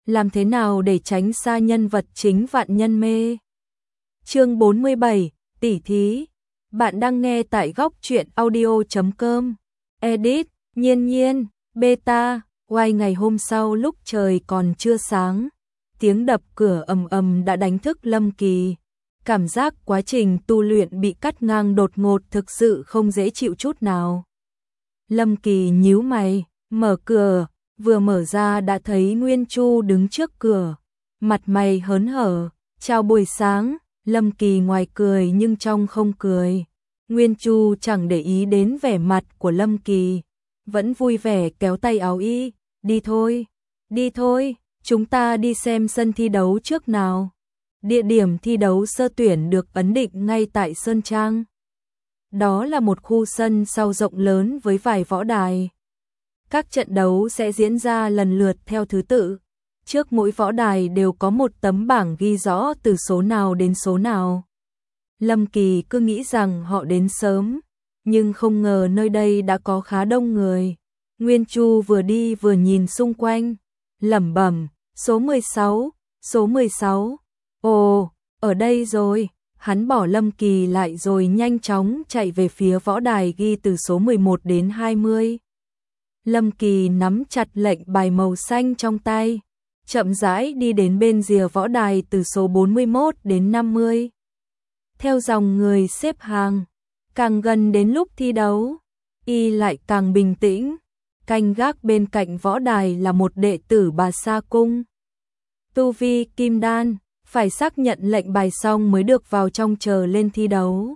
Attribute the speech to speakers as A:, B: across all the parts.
A: làm thế nào để tránh xa nhân vật chính vạn nhân mê. Chương 47, tỉ thí. Bạn đang nghe tại góc truyện audio.com. Edit, Nhiên Nhiên, Beta. Quay ngày hôm sau lúc trời còn chưa sáng, tiếng đập cửa ầm ầm đã đánh thức Lâm Kỳ. Cảm giác quá trình tu luyện bị cắt ngang đột ngột thực sự không dễ chịu chút nào. Lâm Kỳ nhíu mày, mở cửa, vừa mở ra đã thấy Nguyên Chu đứng trước cửa, mặt mày hớn hở, chào buổi sáng. Lâm Kỳ ngoài cười nhưng trong không cười. Nguyên Chu chẳng để ý đến vẻ mặt của Lâm Kỳ, vẫn vui vẻ kéo tay áo y, đi thôi, chúng ta đi xem sân thi đấu trước nào. Địa điểm thi đấu sơ tuyển được ấn định ngay tại Sơn Trang. Đó là một khu sân sau rộng lớn với vài võ đài. Các trận đấu sẽ diễn ra lần lượt theo thứ tự. Trước mỗi võ đài đều có một tấm bảng ghi rõ từ số nào đến số nào. Lâm Kỳ cứ nghĩ rằng họ đến sớm, nhưng không ngờ nơi đây đã có khá đông người. Nguyên Chu vừa đi vừa nhìn xung quanh, lẩm bẩm, số 16, số 16. Ồ, ở đây rồi. Hắn bỏ Lâm Kỳ lại rồi nhanh chóng chạy về phía võ đài ghi từ số 11 đến 20. Lâm Kỳ nắm chặt lệnh bài màu xanh trong tay, chậm rãi đi đến bên rìa võ đài từ số 41 đến 50. Theo dòng người xếp hàng, càng gần đến lúc thi đấu, y lại càng bình tĩnh. Canh gác bên cạnh võ đài là một đệ tử Bà Sa Cung. Tu vi kim đan, phải xác nhận lệnh bài xong mới được vào trong chờ lên thi đấu.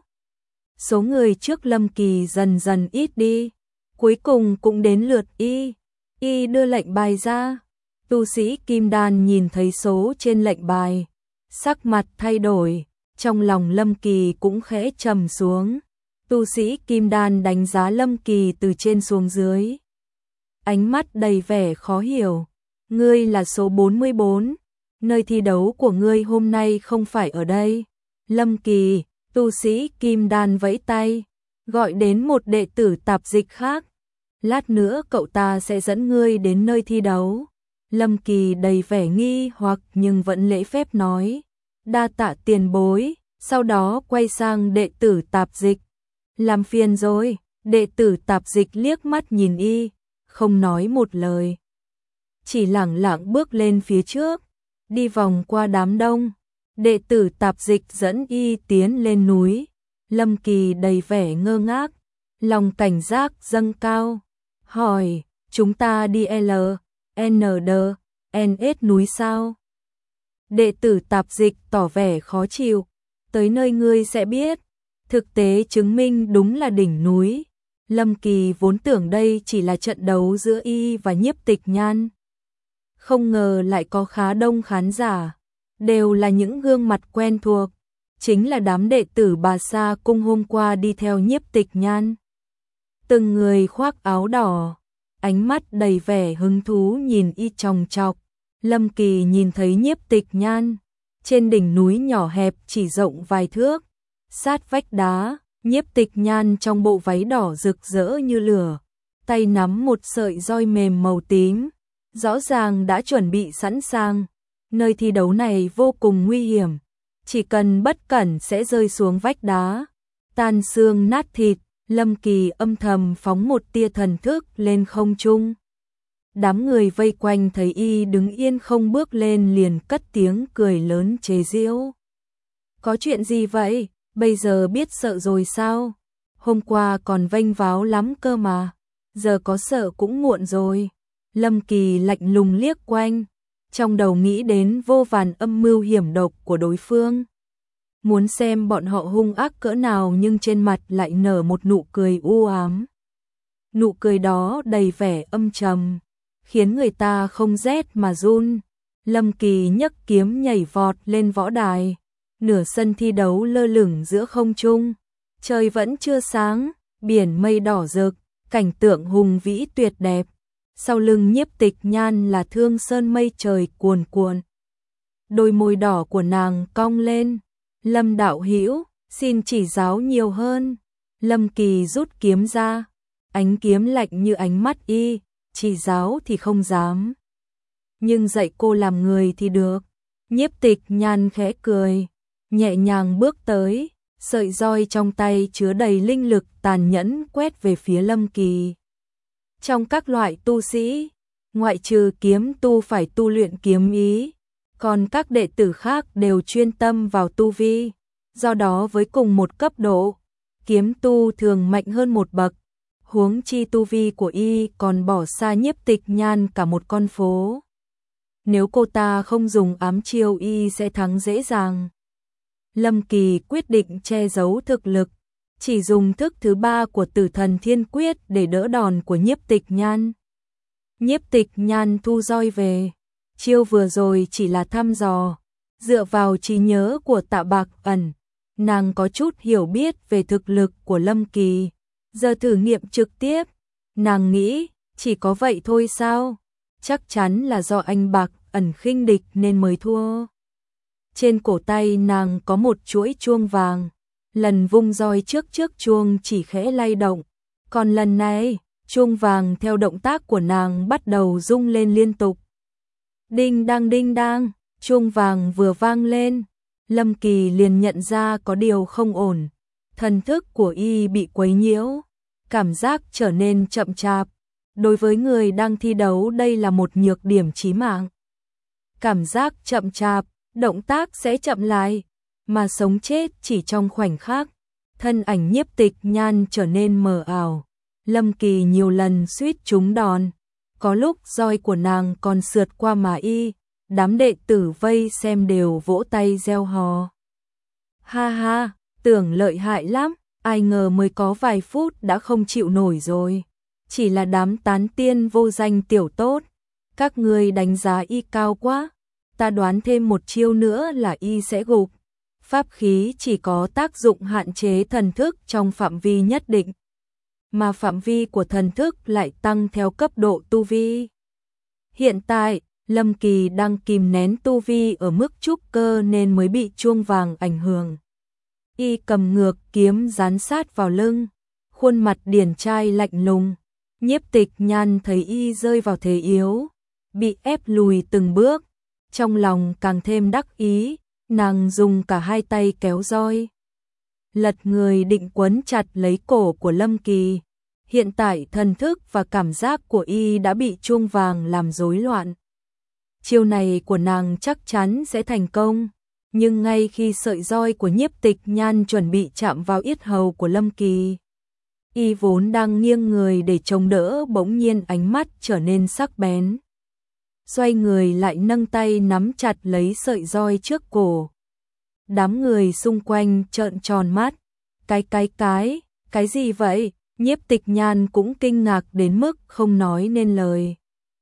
A: Số người trước Lâm Kỳ dần dần ít đi, cuối cùng cũng đến lượt y. Y đưa lệnh bài ra. Tu sĩ kim đan nhìn thấy số trên lệnh bài, sắc mặt thay đổi, trong lòng Lâm Kỳ cũng khẽ trầm xuống. Tu sĩ kim đan đánh giá Lâm Kỳ từ trên xuống dưới, ánh mắt đầy vẻ khó hiểu. Ngươi là số 44, nơi thi đấu của ngươi hôm nay không phải ở đây. Lâm Kỳ, tu sĩ kim đan vẫy tay, gọi đến một đệ tử tạp dịch khác. Lát nữa cậu ta sẽ dẫn ngươi đến nơi thi đấu. Lâm Kỳ đầy vẻ nghi hoặc nhưng vẫn lễ phép nói, đa tạ tiền bối, sau đó quay sang đệ tử tạp dịch. Làm phiền rồi. Đệ tử tạp dịch liếc mắt nhìn y, không nói một lời, chỉ lẳng lặng bước lên phía trước, đi vòng qua đám đông. Đệ tử tạp dịch dẫn y tiến lên núi. Lâm Kỳ đầy vẻ ngơ ngác, lòng cảnh giác dâng cao, hỏi, chúng ta đi NS núi sao? Đệ tử tạp dịch tỏ vẻ khó chịu, tới nơi ngươi sẽ biết. Thực tế chứng minh đúng là đỉnh núi. Lâm Kỳ vốn tưởng đây chỉ là trận đấu giữa y và Nhiếp Tịch Nhan, không ngờ lại có khá đông khán giả, đều là những gương mặt quen thuộc, chính là đám đệ tử Bà Sa Cung hôm qua đi theo Nhiếp Tịch Nhan. Từng người khoác áo đỏ, ánh mắt đầy vẻ hứng thú nhìn y chòng chọc. Lâm Kỳ nhìn thấy Nhiếp Tịch Nhan trên đỉnh núi nhỏ hẹp chỉ rộng vài thước, sát vách đá. Nhiếp Tịch Nhan trong bộ váy đỏ rực rỡ như lửa, tay nắm một sợi roi mềm màu tím, rõ ràng đã chuẩn bị sẵn sàng. Nơi thi đấu này vô cùng nguy hiểm, chỉ cần bất cẩn sẽ rơi xuống vách đá, tan xương nát thịt. Lâm Kỳ âm thầm phóng một tia thần thức lên không trung. Đám người vây quanh thấy y đứng yên không bước lên liền cất tiếng cười lớn chế giễu. Có chuyện gì vậy? Bây giờ biết sợ rồi sao? Hôm qua còn vênh váo lắm cơ mà, giờ có sợ cũng muộn rồi. Lâm Kỳ lạnh lùng liếc quanh, trong đầu nghĩ đến vô vàn âm mưu hiểm độc của đối phương. Muốn xem bọn họ hung ác cỡ nào nhưng trên mặt lại nở một nụ cười u ám. Nụ cười đó đầy vẻ âm trầm, khiến người ta không rét mà run. Lâm Kỳ nhấc kiếm nhảy vọt lên võ đài. Nửa sân thi đấu lơ lửng giữa không trung, trời vẫn chưa sáng, biển mây đỏ rực, cảnh tượng hùng vĩ tuyệt đẹp. Sau lưng Nhiếp Tịch Nhan là thương sơn mây trời cuồn cuộn. Đôi môi đỏ của nàng cong lên. Lâm đạo hữu, xin chỉ giáo nhiều hơn. Lâm Kỳ rút kiếm ra, ánh kiếm lạnh như ánh mắt y, chỉ giáo thì không dám. nhưng dạy cô làm người thì được. Nhiếp Tịch Nhan khẽ cười, nhẹ nhàng bước tới, sợi roi trong tay chứa đầy linh lực tàn nhẫn quét về phía Lâm Kỳ. Trong các loại tu sĩ, ngoại trừ kiếm tu phải tu luyện kiếm ý, còn các đệ tử khác đều chuyên tâm vào tu vi, do đó với cùng một cấp độ, kiếm tu thường mạnh hơn một bậc, huống chi tu vi của y còn bỏ xa Nhiếp Tịch Nhan cả một con phố. Nếu cô ta không dùng ám chiêu y sẽ thắng dễ dàng. Lâm Kỳ quyết định che giấu thực lực, chỉ dùng thức thứ 3 của Tử Thần Thiên Quyết để đỡ đòn của Nhiếp Tịch Nhan. Nhiếp Tịch Nhan thu roi về, chiêu vừa rồi chỉ là thăm dò, dựa vào trí nhớ của Tạ Bạc Ẩn, nàng có chút hiểu biết về thực lực của Lâm Kỳ, giờ thử nghiệm trực tiếp, nàng nghĩ, chỉ có vậy thôi sao? Chắc chắn là do anh Bạc Ẩn khinh địch nên mới thua. Trên cổ tay nàng có một chuỗi chuông vàng, lần vung roi trước chuông chỉ khẽ lay động, còn lần này, chuông vàng theo động tác của nàng bắt đầu rung lên liên tục. Đinh đang, chuông vàng vừa vang lên, Lâm Kỳ liền nhận ra có điều không ổn, thần thức của y bị quấy nhiễu, cảm giác trở nên chậm chạp. Đối với người đang thi đấu đây là một nhược điểm chí mạng. Cảm giác chậm chạp, động tác sẽ chậm lại, mà sống chết chỉ trong khoảnh khắc. Thân ảnh Nhiếp Tịch Nhan trở nên mờ ảo. Lâm Kỳ nhiều lần suýt trúng đòn, có lúc roi của nàng còn sượt qua mà y, đám đệ tử vây xem đều vỗ tay reo hò. Ha ha, tưởng lợi hại lắm, ai ngờ mới có vài phút đã không chịu nổi rồi. Chỉ là đám tán tiên vô danh tiểu tốt, các người đánh giá y cao quá, ta đoán thêm một chiêu nữa là y sẽ gục. Pháp khí chỉ có tác dụng hạn chế thần thức trong phạm vi nhất định, mà phạm vi của thần thức lại tăng theo cấp độ tu vi. Hiện tại, Lâm Kỳ đang kìm nén tu vi ở mức trúc cơ nên mới bị chuông vàng ảnh hưởng. Y cầm ngược kiếm dán sát vào lưng, khuôn mặt điển trai lạnh lùng. Nhiếp Tịch Nhan thấy y rơi vào thế yếu, bị ép lùi từng bước, trong lòng càng thêm đắc ý, nàng dùng cả hai tay kéo roi, lật người định quấn chặt lấy cổ của Lâm Kỳ. Hiện tại thần thức và cảm giác của y đã bị chuông vàng làm rối loạn. Chiêu này của nàng chắc chắn sẽ thành công, nhưng ngay khi sợi roi của Nhiếp Tịch Nhan chuẩn bị chạm vào yết hầu của Lâm Kỳ, y vốn đang nghiêng người để chống đỡ bỗng nhiên ánh mắt trở nên sắc bén. Xoay người lại nâng tay nắm chặt lấy sợi roi trước cổ. Đám người xung quanh trợn tròn mắt. Cái gì vậy? Nhiếp Tịch Nhan cũng kinh ngạc đến mức không nói nên lời.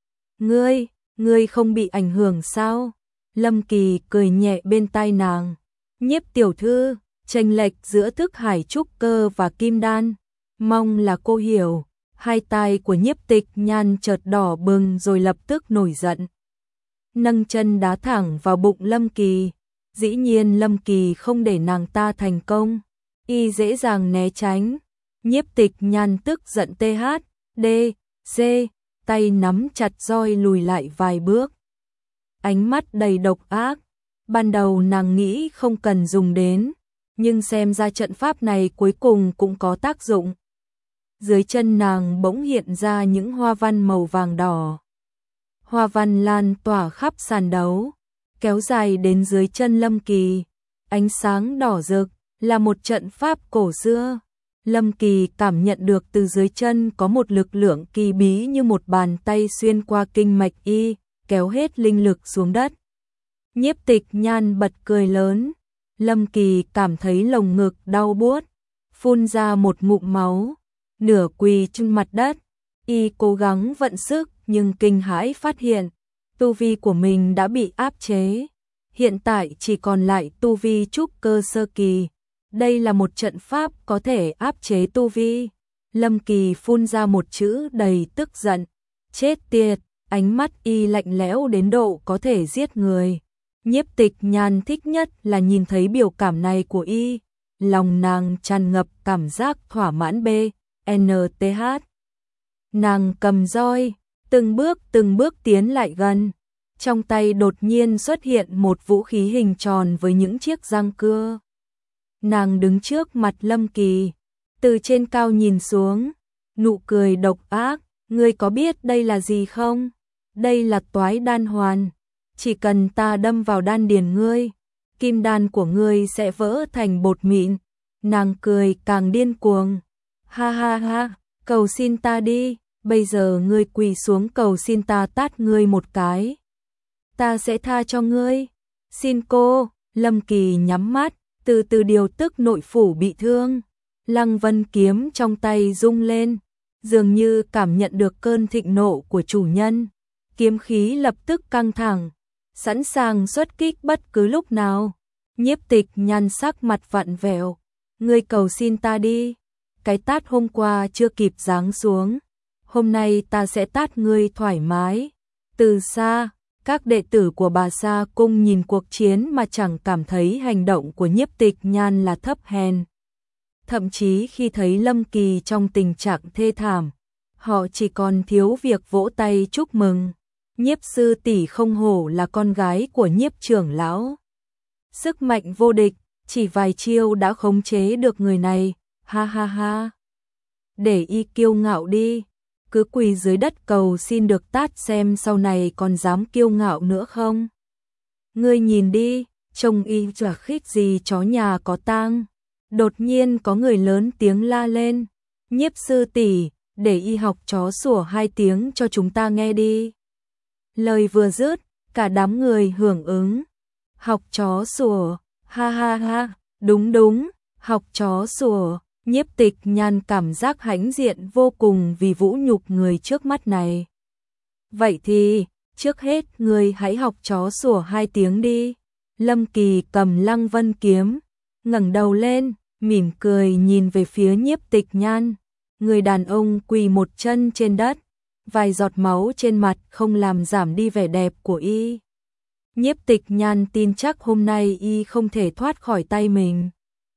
A: Ngươi không bị ảnh hưởng sao? Lâm Kỳ cười nhẹ bên tai nàng. Nhiếp tiểu thư, chênh lệch giữa thức hải trúc cơ và kim đan. Mong là cô hiểu. Hai tai của Nhiếp Tịch Nhan chợt đỏ bừng rồi lập tức nổi giận. Nâng chân đá thẳng vào bụng Lâm Kỳ. Dĩ nhiên Lâm Kỳ không để nàng ta thành công. Y dễ dàng né tránh. Nhiếp Tịch Nhan tức giận THD, tay nắm chặt roi lùi lại vài bước. Ánh mắt đầy độc ác. Ban đầu nàng nghĩ không cần dùng đến, nhưng xem ra trận pháp này cuối cùng cũng có tác dụng. Dưới chân nàng bỗng hiện ra những hoa văn màu vàng đỏ. Hoa văn lan tỏa khắp sàn đấu, kéo dài đến dưới chân Lâm Kỳ. Ánh sáng đỏ rực là một trận pháp cổ xưa. Lâm Kỳ cảm nhận được từ dưới chân có một lực lượng kỳ bí như một bàn tay xuyên qua kinh mạch y, kéo hết linh lực xuống đất. Nhiếp Tịch Nhan bật cười lớn. Lâm Kỳ cảm thấy lồng ngực đau buốt, phun ra một ngụm máu, nửa quỳ trên mặt đất. Y cố gắng vận sức nhưng kinh hãi phát hiện tu vi của mình đã bị áp chế. Hiện tại chỉ còn lại tu vi trúc cơ sơ kỳ. Đây là một trận pháp có thể áp chế tu vi. Lâm Kỳ phun ra một chữ đầy tức giận. Chết tiệt, ánh mắt y lạnh lẽo đến độ có thể giết người. Nhiếp Tịch Nhan thích nhất là nhìn thấy biểu cảm này của y. Lòng nàng tràn ngập cảm giác thỏa mãn NTH. Nàng cầm roi, từng bước tiến lại gần. trong tay đột nhiên xuất hiện một vũ khí hình tròn với những chiếc răng cưa. Nàng đứng trước mặt Lâm Kỳ, từ trên cao nhìn xuống, nụ cười độc ác, ngươi có biết đây là gì không? Đây là Toái Đan Hoàn, chỉ cần ta đâm vào đan điền ngươi, kim đan của ngươi sẽ vỡ thành bột mịn. Nàng cười càng điên cuồng. Ha ha ha, cầu xin ta đi, bây giờ ngươi quỳ xuống cầu xin ta tát ngươi một cái. Ta sẽ tha cho ngươi. Xin cô. Lâm Kỳ nhắm mắt, từ từ điều tức nội phủ bị thương. Lăng Vân kiếm trong tay rung lên, dường như cảm nhận được cơn thịnh nộ của chủ nhân. Kiếm khí lập tức căng thẳng, sẵn sàng xuất kích bất cứ lúc nào. Nhiếp Tịch Nhan sắc mặt vặn vẹo. Ngươi cầu xin ta đi. Cái tát hôm qua chưa kịp giáng xuống, hôm nay ta sẽ tát ngươi thoải mái. Từ xa, các đệ tử của Bà Sa Cung nhìn cuộc chiến mà chẳng cảm thấy hành động của Nhiếp Tịch Nhan là thấp hèn. Thậm chí khi thấy Lâm Kỳ trong tình trạng thê thảm, họ chỉ còn thiếu việc vỗ tay chúc mừng. Nhiếp sư tỷ không hổ là con gái của Nhiếp trưởng lão. Sức mạnh vô địch, chỉ vài chiêu đã khống chế được người này, ha ha ha. Để y kiêu ngạo đi, cứ quỳ dưới đất cầu xin được tát xem sau này còn dám kiêu ngạo nữa không. Ngươi nhìn đi, trông y chả khít gì chó nhà có tang. Đột nhiên có người lớn tiếng la lên, Nhiếp sư tỷ, để y học chó sủa 2 tiếng cho chúng ta nghe đi. Lời vừa dứt, cả đám người hưởng ứng. Học chó sủa, ha ha ha, đúng đúng, học chó sủa. Nhiếp Tịch Nhan cảm giác hãnh diện vô cùng vì vũ nhục người trước mắt này. Vậy thì, trước hết người hãy học chó sủa 2 tiếng đi. Lâm Kỳ cầm Lăng Vân kiếm, ngẩng đầu lên, mỉm cười nhìn về phía Nhiếp Tịch Nhan. Người đàn ông quỳ một chân trên đất, vài giọt máu trên mặt không làm giảm đi vẻ đẹp của y. Nhiếp Tịch Nhan tin chắc hôm nay y không thể thoát khỏi tay mình.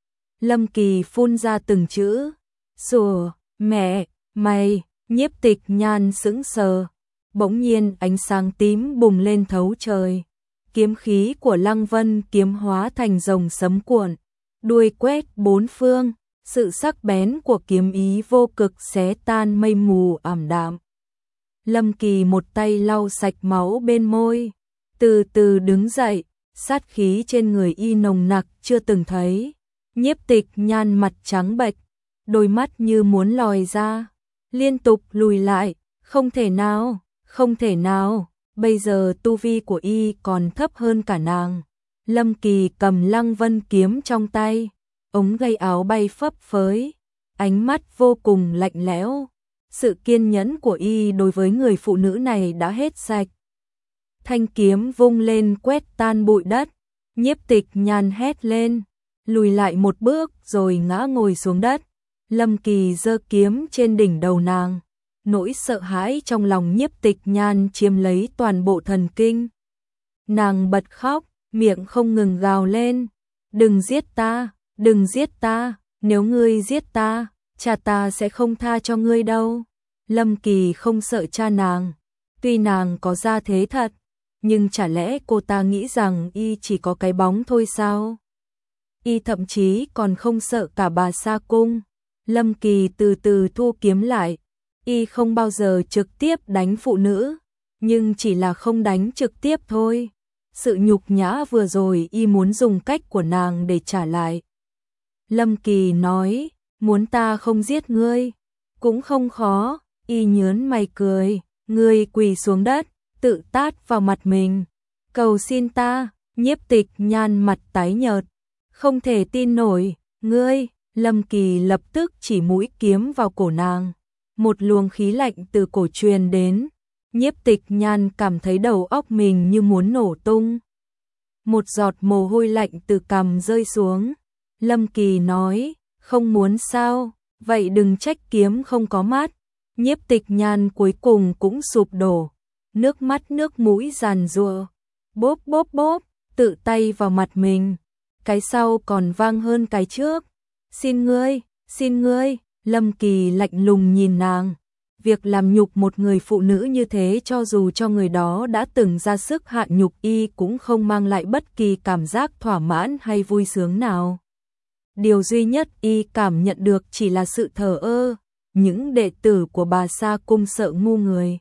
A: Lâm Kỳ phun ra từng chữ, sủa, mẹ, mày. Nhiếp Tịch Nhan sững sờ, bỗng nhiên ánh sáng tím bùng lên thấu trời. Kiếm khí của Lăng Vân kiếm hóa thành rồng sấm cuộn, đuôi quét bốn phương, sự sắc bén của kiếm ý vô cực xé tan mây mù ảm đạm. Lâm Kỳ một tay lau sạch máu bên môi, từ từ đứng dậy, sát khí trên người y nồng nặc chưa từng thấy. Nhiếp Tịch Nhan mặt trắng bệch, đôi mắt như muốn lòi ra, liên tục lùi lại, không thể nào, không thể nào, bây giờ tu vi của y còn thấp hơn cả nàng. Lâm Kỳ cầm Lăng Vân kiếm trong tay, ống gây áo bay phấp phới, ánh mắt vô cùng lạnh lẽo. Sự kiên nhẫn của y đối với người phụ nữ này đã hết sạch. Thanh kiếm vung lên quét tan bụi đất, Nhiếp Tịch Nhan hét lên, lùi lại một bước rồi ngã ngồi xuống đất. Lâm Kỳ giơ kiếm trên đỉnh đầu nàng, nỗi sợ hãi trong lòng Nhiếp Tịch Nhan chiếm lấy toàn bộ thần kinh. Nàng bật khóc, miệng không ngừng gào lên, đừng giết ta, đừng giết ta, nếu ngươi giết ta, cha ta sẽ không tha cho ngươi đâu. Lâm Kỳ không sợ cha nàng, tuy nàng có gia thế thật, nhưng chả lẽ cô ta nghĩ rằng y chỉ có cái bóng thôi sao? Y thậm chí còn không sợ cả Bà Sa Cung. Lâm Kỳ từ từ thu kiếm lại, y không bao giờ trực tiếp đánh phụ nữ, nhưng chỉ là không đánh trực tiếp thôi. Sự nhục nhã vừa rồi y muốn dùng cách của nàng để trả lại. Lâm Kỳ nói, muốn ta không giết ngươi, cũng không khó. Y nhớn mày cười, ngươi quỳ xuống đất, tự tát vào mặt mình, cầu xin ta. Nhiếp Tịch Nhan mặt tái nhợt, không thể tin nổi, ngươi. Lâm Kỳ lập tức chỉ mũi kiếm vào cổ nàng, một luồng khí lạnh từ cổ truyền đến. Nhiếp Tịch Nhan cảm thấy đầu óc mình như muốn nổ tung. Một giọt mồ hôi lạnh từ cằm rơi xuống. Lâm Kỳ nói, không muốn sao, vậy đừng trách kiếm không có mắt. Nhiếp Tịch Nhan cuối cùng cũng sụp đổ, nước mắt nước mũi giàn giụa, bốp bốp bốp, tự tay vào mặt mình. Cái sau còn vang hơn cái trước. Xin ngươi, Lâm Kỳ lạnh lùng nhìn nàng. việc làm nhục một người phụ nữ như thế cho dù cho người đó đã từng ra sức hạ nhục y cũng không mang lại bất kỳ cảm giác thỏa mãn hay vui sướng nào. Điều duy nhất y cảm nhận được chỉ là sự thờ ơ, những đệ tử của bà Sa Cung sợ ngu người.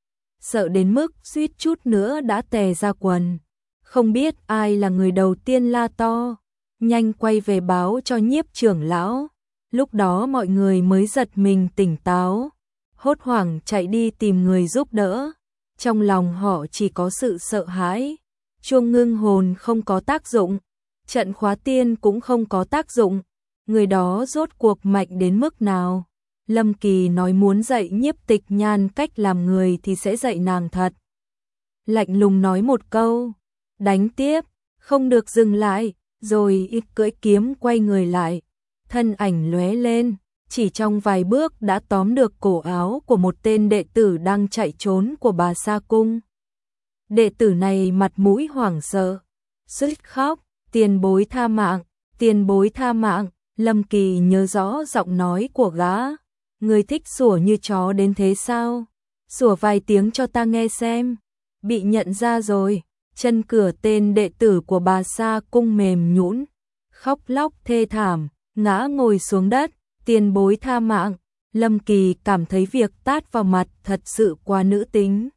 A: Sợ đến mức suýt chút nữa đã tè ra quần. Không biết ai là người đầu tiên la to, nhanh quay về báo cho Nhiếp trưởng lão. Lúc đó mọi người mới giật mình tỉnh táo, hốt hoảng chạy đi tìm người giúp đỡ. Trong lòng họ chỉ có sự sợ hãi. Chuông ngưng hồn không có tác dụng, trận khóa tiên cũng không có tác dụng. Người đó rốt cuộc mạnh đến mức nào? Lâm Kỳ nói muốn dạy Nhiếp Tịch Nhan cách làm người thì sẽ dạy nàng thật. Lạnh lùng nói một câu, đánh tiếp, không được dừng lại, rồi y cưỡi kiếm quay người lại. Thân ảnh lóe lên, chỉ trong vài bước đã tóm được cổ áo của một tên đệ tử đang chạy trốn của bà Sa Cung. Đệ tử này mặt mũi hoảng sợ, suýt khóc, tiền bối tha mạng, tiền bối tha mạng. Lâm Kỳ nhớ rõ giọng nói của gã. Người thích sủa như chó đến thế sao? Sủa vài tiếng cho ta nghe xem. Bị nhận ra rồi, chân cửa tên đệ tử của bà Sa Cung mềm nhũn, khóc lóc thê thảm, ngã ngồi xuống đất, tiền bối tha mạng. Lâm Kỳ cảm thấy việc tát vào mặt thật sự quá nữ tính.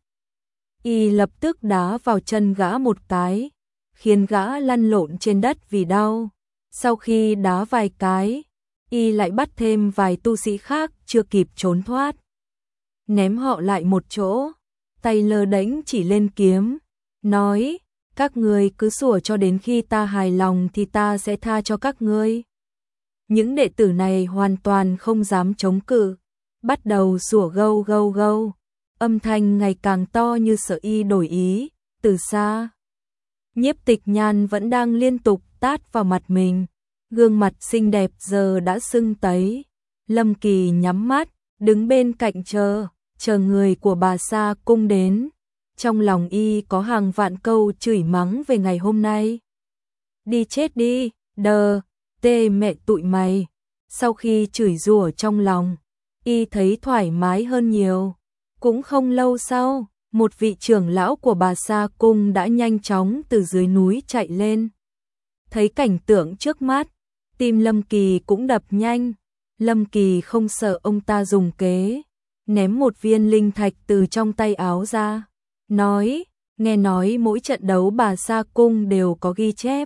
A: Y lập tức đá vào chân gã một cái, khiến gã lăn lộn trên đất vì đau. Sau khi đá vài cái, y lại bắt thêm vài tu sĩ khác chưa kịp trốn thoát. Ném họ lại một chỗ, tay lơ đễnh chỉ lên kiếm, nói, các ngươi cứ sủa cho đến khi ta hài lòng thì ta sẽ tha cho các ngươi. Những đệ tử này hoàn toàn không dám chống cự, bắt đầu sủa gâu gâu gâu, âm thanh ngày càng to như sợ y đổi ý. Từ xa, Nhiếp Tịch Nhan vẫn đang liên tục tát vào mặt mình, gương mặt xinh đẹp giờ đã sưng tấy. Lâm Kỳ nhắm mắt, đứng bên cạnh chờ người của bà Sa Cung đến. Trong lòng y có hàng vạn câu chửi mắng về ngày hôm nay. Đi chết đi, đờ, tê mẹ tụi mày. Sau khi chửi rủa trong lòng, y thấy thoải mái hơn nhiều. Cũng không lâu sau, một vị trưởng lão của bà Sa Cung đã nhanh chóng từ dưới núi chạy lên. Thấy cảnh tượng trước mắt, tim Lâm Kỳ cũng đập nhanh. Lâm Kỳ không sợ ông ta dùng kế, ném một viên linh thạch từ trong tay áo ra, nói, nghe nói mỗi trận đấu bà Sa Cung đều có ghi chép.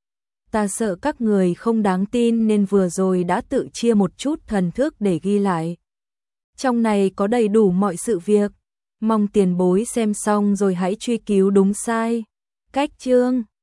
A: Ta sợ các người không đáng tin nên vừa rồi đã tự chia một chút thần thức để ghi lại. Trong này có đầy đủ mọi sự việc, mong tiền bối xem xong rồi hãy truy cứu đúng sai. Cách chương